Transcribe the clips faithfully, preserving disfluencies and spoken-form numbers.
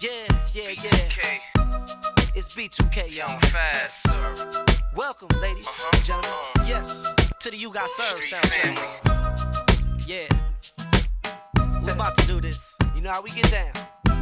Yeah, yeah, yeah. It's B two K, y'all. Fast, sir. Welcome, ladies Uh-huh. and gentlemen. Uh, Yes, to the You Got Served Street soundtrack. family. Yeah. We about to do this. You know how we get down.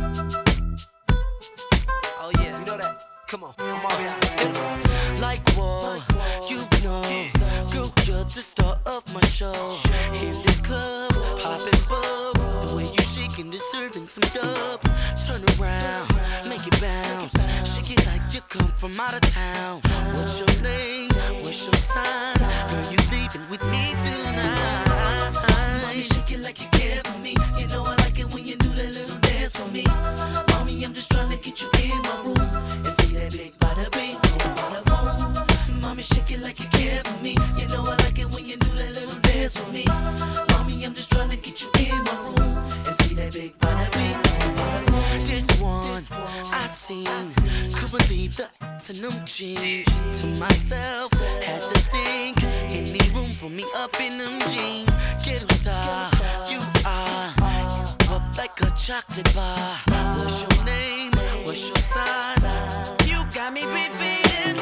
Oh, yeah. You know that. Come on, I'm already out. Get 'em. Like what? You know, girl, you're the star of my show. In this club, poppin' bub. The way you shaking, deserving some dubs. Turn around, make it bounce. Shake it like you come from out of town. What's your name? What's your sign? Girl, you leaving with me tonight. Mommy, shake it like you care for me. You know I like it when you do that little dance for me. Mommy, I'm just trying to get you in my room and see that big bada bing, bada boom. Mommy, shake it like you care for me. You know I like it when you do that little dance for me. Mommy, I'm just trying to get you in my room and see that big bada bing, bada boom. This one I seen, could believe the ass in them jeans. To myself, had to think, any room for me up in them jeans. Ghetto star, you are up like a chocolate bar. What's your name? What's your sign? You got me repeating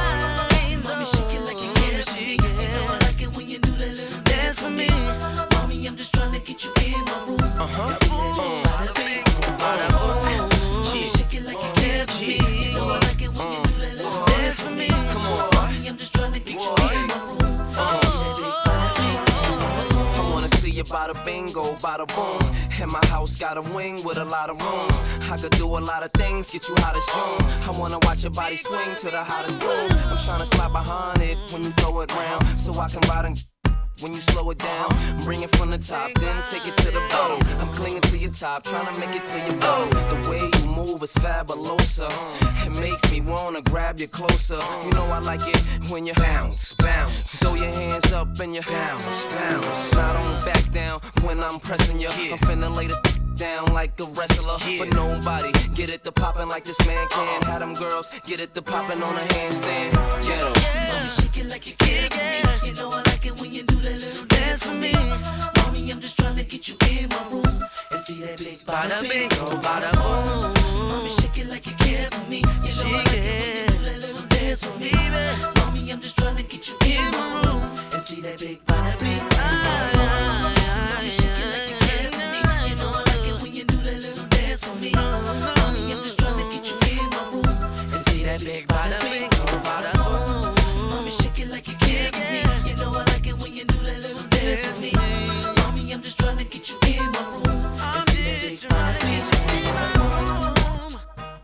lines. Mommy, shake it like you care for me. You know I like it when you do that little dance for me. Mommy, I'm just trying to get you in my room. Uh-huh. And see that big bada bing, bada boom. Mommy, shake it like you care for me. You know I like it when you do that little dance for me. Come on, mommy, I'm just trying to get you in my room. And see that big bada bing, bada boom. I wanna see you bada bingo, bada boom. And my house got a wing with a lot of rooms. I could do a lot of things, get you hot as June. I wanna watch your body swing to the hottest tunes. I'm tryna slide behind it when you throw it round, so I can ride and when you slow it down. Bring it from the top, then take it to the bottom. I'm clinging to your top, trying to make it to your bottom. The way you move is fabulosa. It makes me wanna grab you closer. You know I like it when you bounce, bounce. Throw your hands up and you bounce, bounce. Not on back down when I'm pressing you. I'm finna lay the down like a wrestler, but nobody get it to poppin' like this man can. Have them girls get it to poppin' on a handstand. Get 'em. Mommy, shake it like you care for me. You know I like it when you do that little dance for me. Mommy, I'm just trying to get you in my room and see that big bada bing, oh bada boom. Mommy, shake it like you care for me. You know I like it when you do that little dance for me. Mommy, I'm just trying to get you in my room and see that big bada bing, oh bada boom. Mommy, shake it like you care for me. You know I like it when you do that little dance for me. Mommy, I'm just trying to get you in my room and see that big bada bing, oh bada boom. Mommy, shake it like you care for me. You know I like it when you do that little dance for me. Mommy, I'm just trying to get you in my room and see that big bada bing, oh bada boom.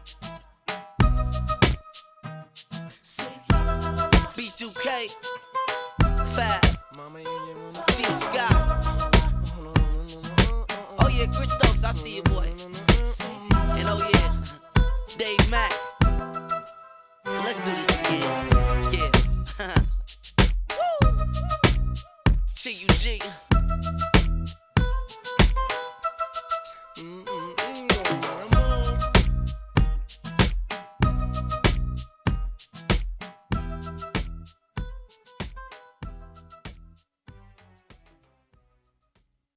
B two K, Fab, T Scott. Oh yeah, Chris Stokes, I see you, boy. And oh yeah, Dave Mack. Let's do this again.